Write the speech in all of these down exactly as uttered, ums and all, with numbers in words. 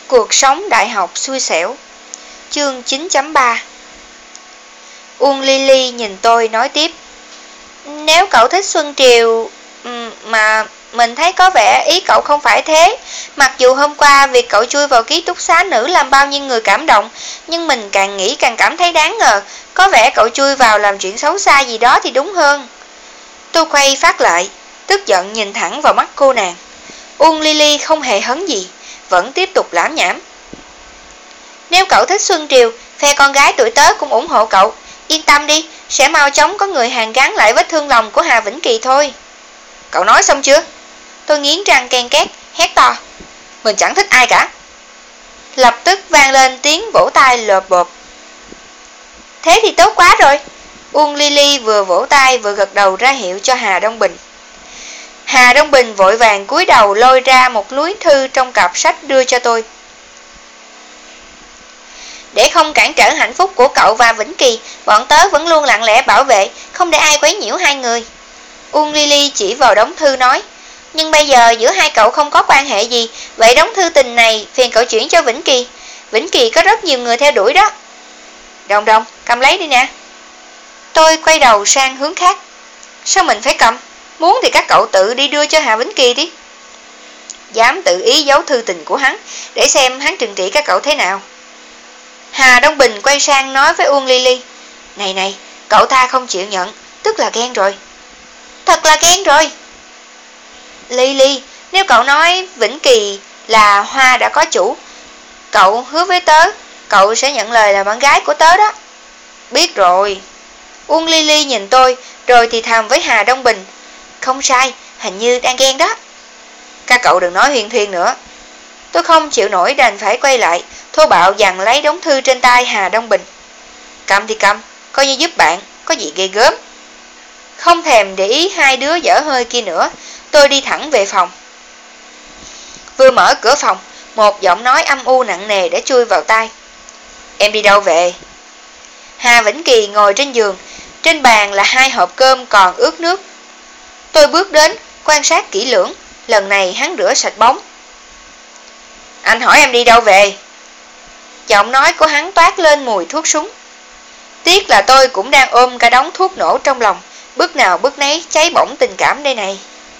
Cuộc sống đại học xui xẻo. Chương chín chấm ba. Uông Ly Ly nhìn tôi nói tiếp. Nếu cậu thích Xuân Triều, mà mình thấy có vẻ ý cậu không phải thế. Mặc dù hôm qua việc cậu chui vào ký túc xá nữ làm bao nhiêu người cảm động, nhưng mình càng nghĩ càng cảm thấy đáng ngờ. Có vẻ cậu chui vào làm chuyện xấu xa gì đó thì đúng hơn. Tôi quay phát lại, tức giận nhìn thẳng vào mắt cô nàng. Uông Ly Ly không hề hấn gì, vẫn tiếp tục lảm nhảm. Nếu cậu thích Xuân Triều, phe con gái tuổi tớ cũng ủng hộ cậu. Yên tâm đi, sẽ mau chóng có người hàn gắn lại vết thương lòng của Hà Vĩnh Kỳ thôi. Cậu nói xong chưa? Tôi nghiến răng ken két, hét to. Mình chẳng thích ai cả. Lập tức vang lên tiếng vỗ tay lộp bộp. Thế thì tốt quá rồi. Uông Ly Ly vừa vỗ tay vừa gật đầu ra hiệu cho Hà Đông Bình. Hà Đông Bình vội vàng cúi đầu lôi ra một núi thư trong cặp sách đưa cho tôi. Để không cản trở hạnh phúc của cậu và Vĩnh Kỳ, bọn tớ vẫn luôn lặng lẽ bảo vệ, không để ai quấy nhiễu hai người. Uông Ly Ly chỉ vào đống thư nói. Nhưng bây giờ giữa hai cậu không có quan hệ gì, vậy đống thư tình này phiền cậu chuyển cho Vĩnh Kỳ. Vĩnh Kỳ có rất nhiều người theo đuổi đó. Đồng Đồng, cầm lấy đi nè. Tôi quay đầu sang hướng khác. Sao mình phải cầm? Muốn thì các cậu tự đi đưa cho Hà Vĩnh Kỳ đi. Dám tự ý giấu thư tình của hắn, để xem hắn trừng trị các cậu thế nào. Hà Đông Bình quay sang nói với Uông Ly Ly. Này này, cậu ta không chịu nhận, tức là ghen rồi. Thật là ghen rồi. Ly Ly, nếu cậu nói Vĩnh Kỳ là hoa đã có chủ, cậu hứa với tớ, cậu sẽ nhận lời là bạn gái của tớ đó. Biết rồi. Uông Ly Ly nhìn tôi, rồi thì thầm với Hà Đông Bình. Không sai, hình như đang ghen đó. Các cậu đừng nói huyên thuyên nữa. Tôi không chịu nổi đành phải quay lại, thô bạo giằng lấy đống thư trên tay Hà Đông Bình. Cầm thì cầm, coi như giúp bạn, có gì ghê gớm. Không thèm để ý hai đứa dở hơi kia nữa, tôi đi thẳng về phòng. Vừa mở cửa phòng, một giọng nói âm u nặng nề đã chui vào tai. Em đi đâu về? Hà Vĩnh Kỳ ngồi trên giường, trên bàn là hai hộp cơm còn ướt nước. Tôi bước đến, quan sát kỹ lưỡng, lần này hắn rửa sạch bóng. Anh hỏi em đi đâu về? Giọng nói của hắn toát lên mùi thuốc súng. Tiếc là tôi cũng đang ôm cả đống thuốc nổ trong lòng, bước nào bước nấy cháy bỏng tình cảm đây này.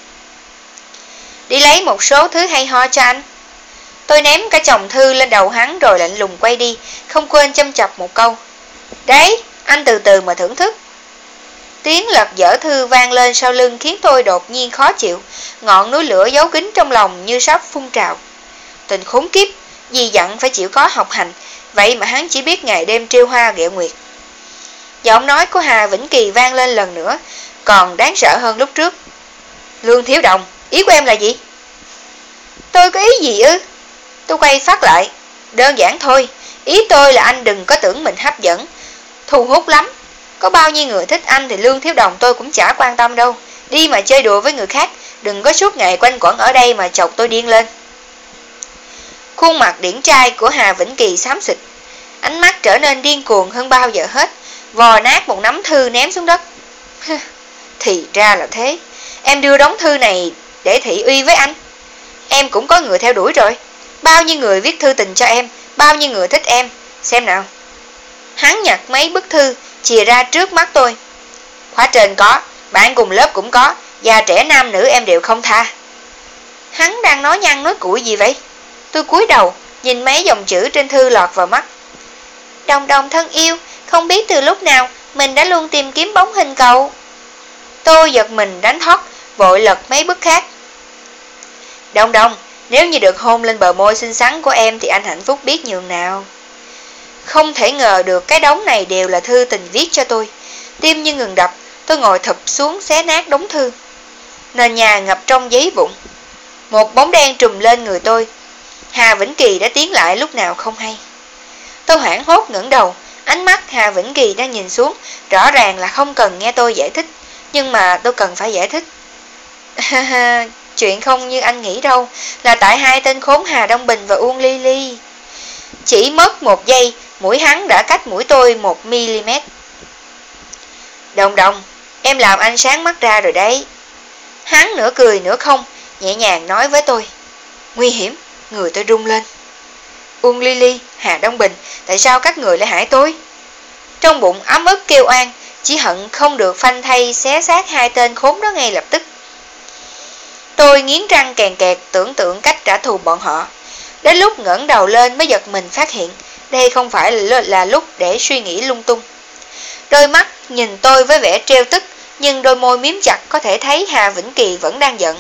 Đi lấy một số thứ hay ho cho anh. Tôi ném cả chồng thư lên đầu hắn rồi lạnh lùng quay đi, không quên châm chọc một câu. Đấy, anh từ từ mà thưởng thức. Tiếng lật dở thư vang lên sau lưng khiến tôi đột nhiên khó chịu, ngọn núi lửa giấu kín trong lòng như sắp phun trào. Tình khốn kiếp, dì dặn phải chịu khó học hành, vậy mà hắn chỉ biết ngày đêm trêu hoa ghẹo nguyệt. Giọng nói của Hà Vĩnh Kỳ vang lên lần nữa, còn đáng sợ hơn lúc trước. Lương Thiếu Đồng, ý của em là gì? Tôi có ý gì ư? Tôi quay phát lại. Đơn giản thôi, ý tôi là anh đừng có tưởng mình hấp dẫn, thu hút lắm. Có bao nhiêu người thích anh thì Lương Thiếu Đồng tôi cũng chả quan tâm đâu. Đi mà chơi đùa với người khác, đừng có suốt ngày quanh quẩn ở đây mà chọc tôi điên lên. Khuôn mặt điển trai của Hà Vĩnh Kỳ xám xịt, ánh mắt trở nên điên cuồng hơn bao giờ hết, vò nát một nắm thư ném xuống đất. Thì ra là thế, em đưa đống thư này để thị uy với anh. Em cũng có người theo đuổi rồi. Bao nhiêu người viết thư tình cho em, bao nhiêu người thích em, xem nào. Hắn nhặt mấy bức thư chìa ra trước mắt tôi. Khóa trên có, bạn cùng lớp cũng có, già trẻ nam nữ em đều không tha. Hắn đang nói nhăng nói cuội gì vậy? Tôi cúi đầu, nhìn mấy dòng chữ trên thư lọt vào mắt. Đồng Đồng thân yêu, không biết từ lúc nào mình đã luôn tìm kiếm bóng hình cậu. Tôi giật mình đánh thoát, vội lật mấy bức khác. Đồng Đồng, nếu như được hôn lên bờ môi xinh xắn của em thì anh hạnh phúc biết nhường nào. Không thể ngờ được cái đống này đều là thư tình viết cho tôi. Tim như ngừng đập, tôi ngồi thụp xuống xé nát đống thư. Nền nhà ngập trong giấy vụn. Một bóng đen trùm lên người tôi. Hà Vĩnh Kỳ đã tiến lại lúc nào không hay. Tôi hoảng hốt ngẩng đầu, ánh mắt Hà Vĩnh Kỳ đang nhìn xuống, rõ ràng là không cần nghe tôi giải thích, nhưng mà tôi cần phải giải thích. Chuyện không như anh nghĩ đâu, là tại hai tên khốn Hà Đông Bình và Uông Ly Ly. Chỉ mất một giây, mũi hắn đã cách mũi tôi một mi-li-mét. Đồng Đồng, em làm anh sáng mắt ra rồi đấy. Hắn nửa cười nửa không, nhẹ nhàng nói với tôi. Nguy hiểm, người tôi rung lên. Uông Ly Ly, Hà Đông Bình, tại sao các người lại hại tôi? Trong bụng ấm ức kêu oan, chỉ hận không được phanh thay xé xác hai tên khốn đó ngay lập tức. Tôi nghiến răng kèn kẹt tưởng tượng cách trả thù bọn họ. Đến lúc ngẩng đầu lên mới giật mình phát hiện đây không phải là lúc để suy nghĩ lung tung. Đôi mắt nhìn tôi với vẻ trêu tức, nhưng đôi môi miếm chặt có thể thấy Hà Vĩnh Kỳ vẫn đang giận.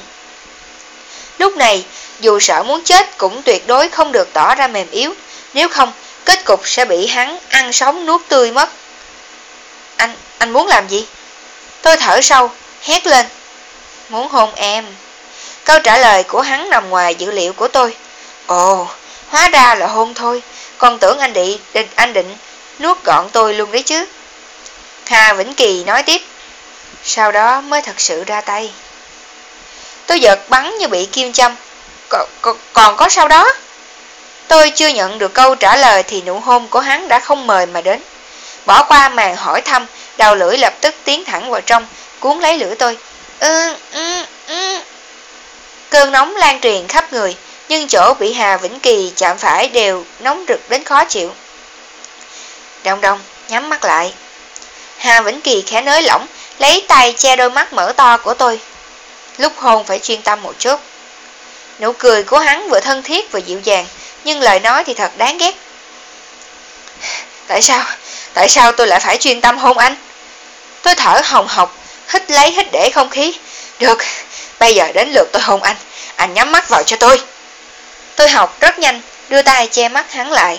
Lúc này, dù sợ muốn chết cũng tuyệt đối không được tỏ ra mềm yếu, nếu không, kết cục sẽ bị hắn ăn sống nuốt tươi mất. Anh, anh muốn làm gì? Tôi thở sâu, hét lên. Muốn hôn em. Câu trả lời của hắn nằm ngoài dữ liệu của tôi. Ồ, hóa ra là hôn thôi, còn tưởng anh định, định, anh định nuốt gọn tôi luôn đấy chứ. Hà Vĩnh Kỳ nói tiếp. Sau đó mới thật sự ra tay. Tôi giật bắn như bị kim châm. Còn, còn, còn có sau đó? Tôi chưa nhận được câu trả lời thì nụ hôn của hắn đã không mời mà đến. Bỏ qua màn hỏi thăm, đầu lưỡi lập tức tiến thẳng vào trong, cuốn lấy lưỡi tôi. Ừ, ừ, ừ. Cơn nóng lan truyền khắp người, nhưng chỗ bị Hà Vĩnh Kỳ chạm phải đều nóng rực đến khó chịu. Đông Đông, nhắm mắt lại. Hà Vĩnh Kỳ khẽ nới lỏng, lấy tay che đôi mắt mở to của tôi. Lúc hôn phải chuyên tâm một chút. Nụ cười của hắn vừa thân thiết vừa dịu dàng, nhưng lời nói thì thật đáng ghét. Tại sao? Tại sao tôi lại phải chuyên tâm hôn anh? Tôi thở hồng hộc, hít lấy hít để không khí. Được, bây giờ đến lượt tôi hôn anh. Anh nhắm mắt vào cho tôi. Tôi học rất nhanh, đưa tay che mắt hắn lại.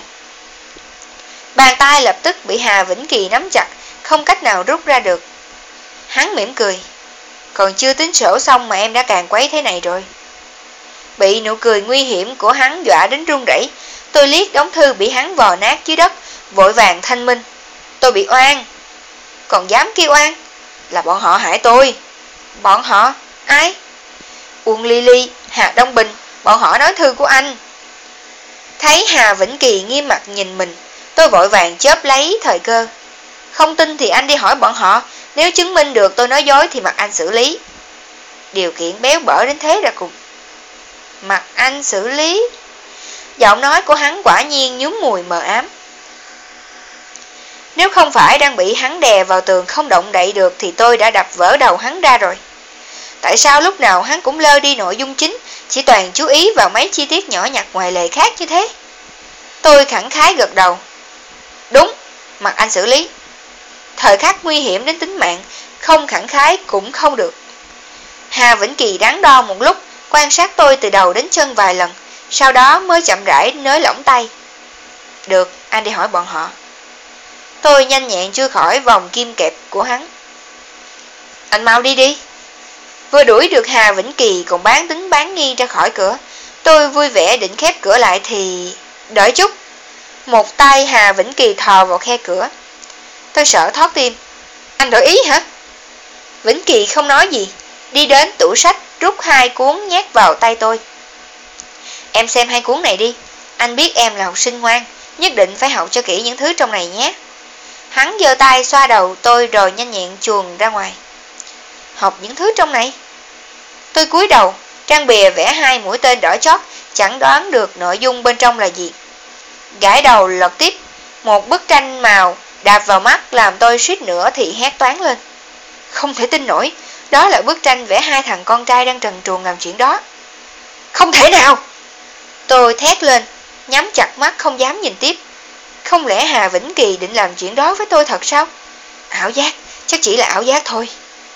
Bàn tay lập tức bị Hà Vĩnh Kỳ nắm chặt, không cách nào rút ra được. Hắn mỉm cười. Còn chưa tính sổ xong mà em đã càng quấy thế này rồi. Bị nụ cười nguy hiểm của hắn dọa đến run rẩy, tôi liếc đống thư bị hắn vò nát dưới đất, vội vàng thanh minh. Tôi bị oan. Còn dám kêu oan? Là bọn họ hại tôi. Bọn họ? Ai? Uông Ly Ly, Hà Đông Bình, bọn họ nói thư của anh. Thấy Hà Vĩnh Kỳ nghiêm mặt nhìn mình, tôi vội vàng chớp lấy thời cơ. Không tin thì anh đi hỏi bọn họ, nếu chứng minh được tôi nói dối thì mặc anh xử lý. Điều kiện béo bở đến thế ra cùng. Mặc anh xử lý? Giọng nói của hắn quả nhiên nhúm mùi mờ ám. Nếu không phải đang bị hắn đè vào tường không động đậy được thì tôi đã đập vỡ đầu hắn ra rồi. Tại sao lúc nào hắn cũng lơ đi nội dung chính, chỉ toàn chú ý vào mấy chi tiết nhỏ nhặt ngoài lề khác như thế? Tôi khẳng khái gật đầu. Đúng, mặc anh xử lý. Thời khắc nguy hiểm đến tính mạng, không khẳng khái cũng không được. Hà Vĩnh Kỳ đắn đo một lúc, quan sát tôi từ đầu đến chân vài lần, sau đó mới chậm rãi nới lỏng tay. Được, anh đi hỏi bọn họ. Tôi nhanh nhẹn chui khỏi vòng kim kẹp của hắn. Anh mau đi đi. Vừa đuổi được Hà Vĩnh Kỳ còn bán tính bán nghi ra khỏi cửa, tôi vui vẻ định khép cửa lại thì... Đợi chút. Một tay Hà Vĩnh Kỳ thò vào khe cửa. Tôi sợ thót tim. Anh đổi ý hả? Vĩnh Kỳ không nói gì, đi đến tủ sách rút hai cuốn nhét vào tay tôi. Em xem hai cuốn này đi. Anh biết em là học sinh ngoan, nhất định phải học cho kỹ những thứ trong này nhé. Hắn giơ tay xoa đầu tôi rồi nhanh nhẹn chuồn ra ngoài. Học những thứ trong này? Tôi cúi đầu, trang bìa vẽ hai mũi tên đỏ chót, chẳng đoán được nội dung bên trong là gì. Gãi đầu lật tiếp, một bức tranh màu đạp vào mắt làm tôi suýt nữa thì hét toáng lên. Không thể tin nổi, đó là bức tranh vẽ hai thằng con trai đang trần truồng làm chuyện đó. Không thể nào! Tôi thét lên, nhắm chặt mắt không dám nhìn tiếp. Không lẽ Hà Vĩnh Kỳ định làm chuyện đó với tôi thật sao? Ảo giác, chắc chỉ là ảo giác thôi.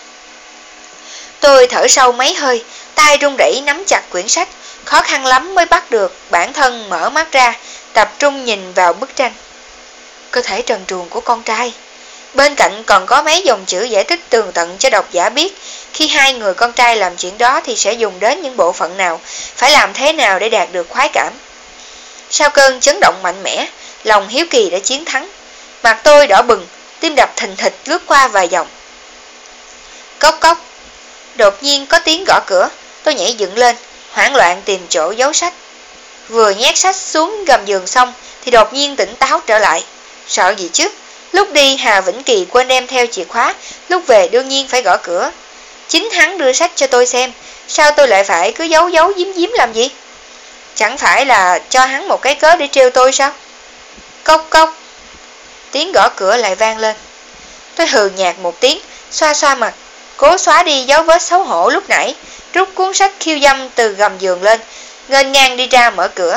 Tôi thở sâu mấy hơi, tay run rẩy nắm chặt quyển sách, khó khăn lắm mới bắt được bản thân mở mắt ra, tập trung nhìn vào bức tranh. Cơ thể trần truồng của con trai. Bên cạnh còn có mấy dòng chữ giải thích tường tận cho độc giả biết khi hai người con trai làm chuyện đó thì sẽ dùng đến những bộ phận nào, phải làm thế nào để đạt được khoái cảm. Sau cơn chấn động mạnh mẽ, lòng hiếu kỳ đã chiến thắng. Mặt tôi đỏ bừng, tim đập thình thịch lướt qua vài dòng. Cốc cốc. Đột nhiên có tiếng gõ cửa, tôi nhảy dựng lên, hoảng loạn tìm chỗ giấu sách. Vừa nhét sách xuống gầm giường xong thì đột nhiên tỉnh táo trở lại. Sợ gì chứ? Lúc đi Hà Vĩnh Kỳ quên đem theo chìa khóa, lúc về đương nhiên phải gõ cửa. Chính hắn đưa sách cho tôi xem, sao tôi lại phải cứ giấu giấu giếm giếm làm gì? Chẳng phải là cho hắn một cái cớ để trêu tôi sao? Cốc cốc. Tiếng gõ cửa lại vang lên. Tôi hừ nhạt một tiếng, xoa xoa mặt, cố xóa đi dấu vết xấu hổ lúc nãy, rút cuốn sách khiêu dâm từ gầm giường lên, nghênh ngang đi ra mở cửa.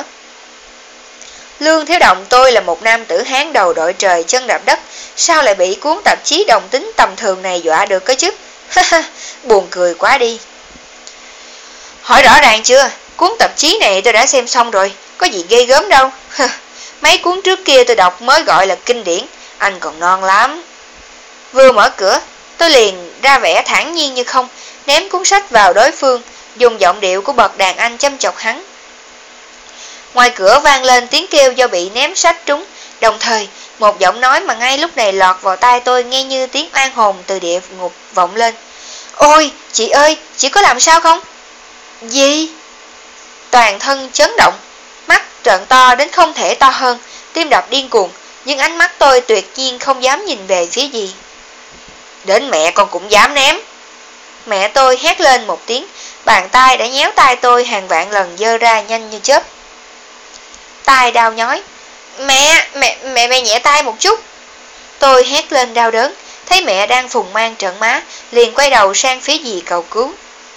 Lương Thiếu Động tôi là một nam tử Hán đầu đội trời chân đạp đất, sao lại bị cuốn tạp chí đồng tính tầm thường này dọa được cơ chứ? Ha ha, buồn cười quá đi. Hỏi rõ ràng chưa? Cuốn tạp chí này tôi đã xem xong rồi, có gì ghê gớm đâu. Mấy cuốn trước kia tôi đọc mới gọi là kinh điển, anh còn non lắm. Vừa mở cửa, tôi liền ra vẻ thản nhiên như không, ném cuốn sách vào đối phương, dùng giọng điệu của bậc đàn anh châm chọc hắn. Ngoài cửa vang lên tiếng kêu do bị ném sách trúng, đồng thời một giọng nói mà ngay lúc này lọt vào tai tôi nghe như tiếng oan hồn từ địa ngục vọng lên. Ôi, chị ơi, chị có làm sao không? Gì? Toàn thân chấn động, mắt trợn to đến không thể to hơn, tim đập điên cuồng, nhưng ánh mắt tôi tuyệt nhiên không dám nhìn về phía gì. Đến mẹ con cũng dám ném. Mẹ tôi hét lên một tiếng, bàn tay đã nhéo tay tôi hàng vạn lần giơ ra nhanh như chớp. Tai đau nhói. Mẹ, mẹ, mẹ, mẹ nhẹ tay một chút. Tôi hét lên đau đớn, thấy mẹ đang phùng mang trợn má, liền quay đầu sang phía dì cầu cứu.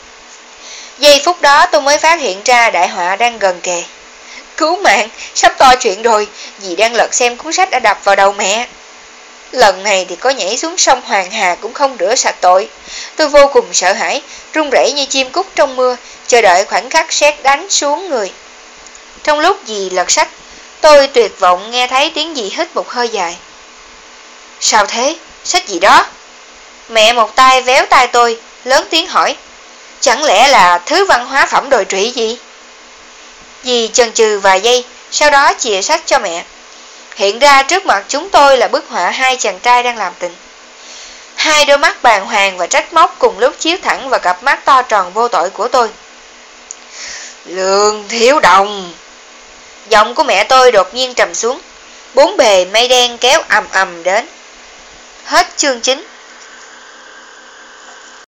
Giây phút đó tôi mới phát hiện ra đại họa đang gần kề. Cứu mạng, sắp to chuyện rồi, dì đang lật xem cuốn sách đã đập vào đầu mẹ. Lần này thì có nhảy xuống sông Hoàng Hà cũng không rửa sạch tội. Tôi vô cùng sợ hãi, run rẩy như chim cút trong mưa, chờ đợi khoảnh khắc sét đánh xuống người. Trong lúc dì lật sách, tôi tuyệt vọng nghe thấy tiếng dì hít một hơi dài. Sao thế? Sách gì đó? Mẹ một tay véo tay tôi, lớn tiếng hỏi. Chẳng lẽ là thứ văn hóa phẩm đồi trụy gì? Dì chần chừ vài giây, sau đó chìa sách cho mẹ. Hiện ra trước mặt chúng tôi là bức họa hai chàng trai đang làm tình. Hai đôi mắt bàng hoàng và trách móc cùng lúc chiếu thẳng vào cặp mắt to tròn vô tội của tôi. Lương Thiếu Đồng. Giọng của mẹ tôi đột nhiên trầm xuống. Bốn bề mây đen kéo ầm ầm đến. Hết chương chín.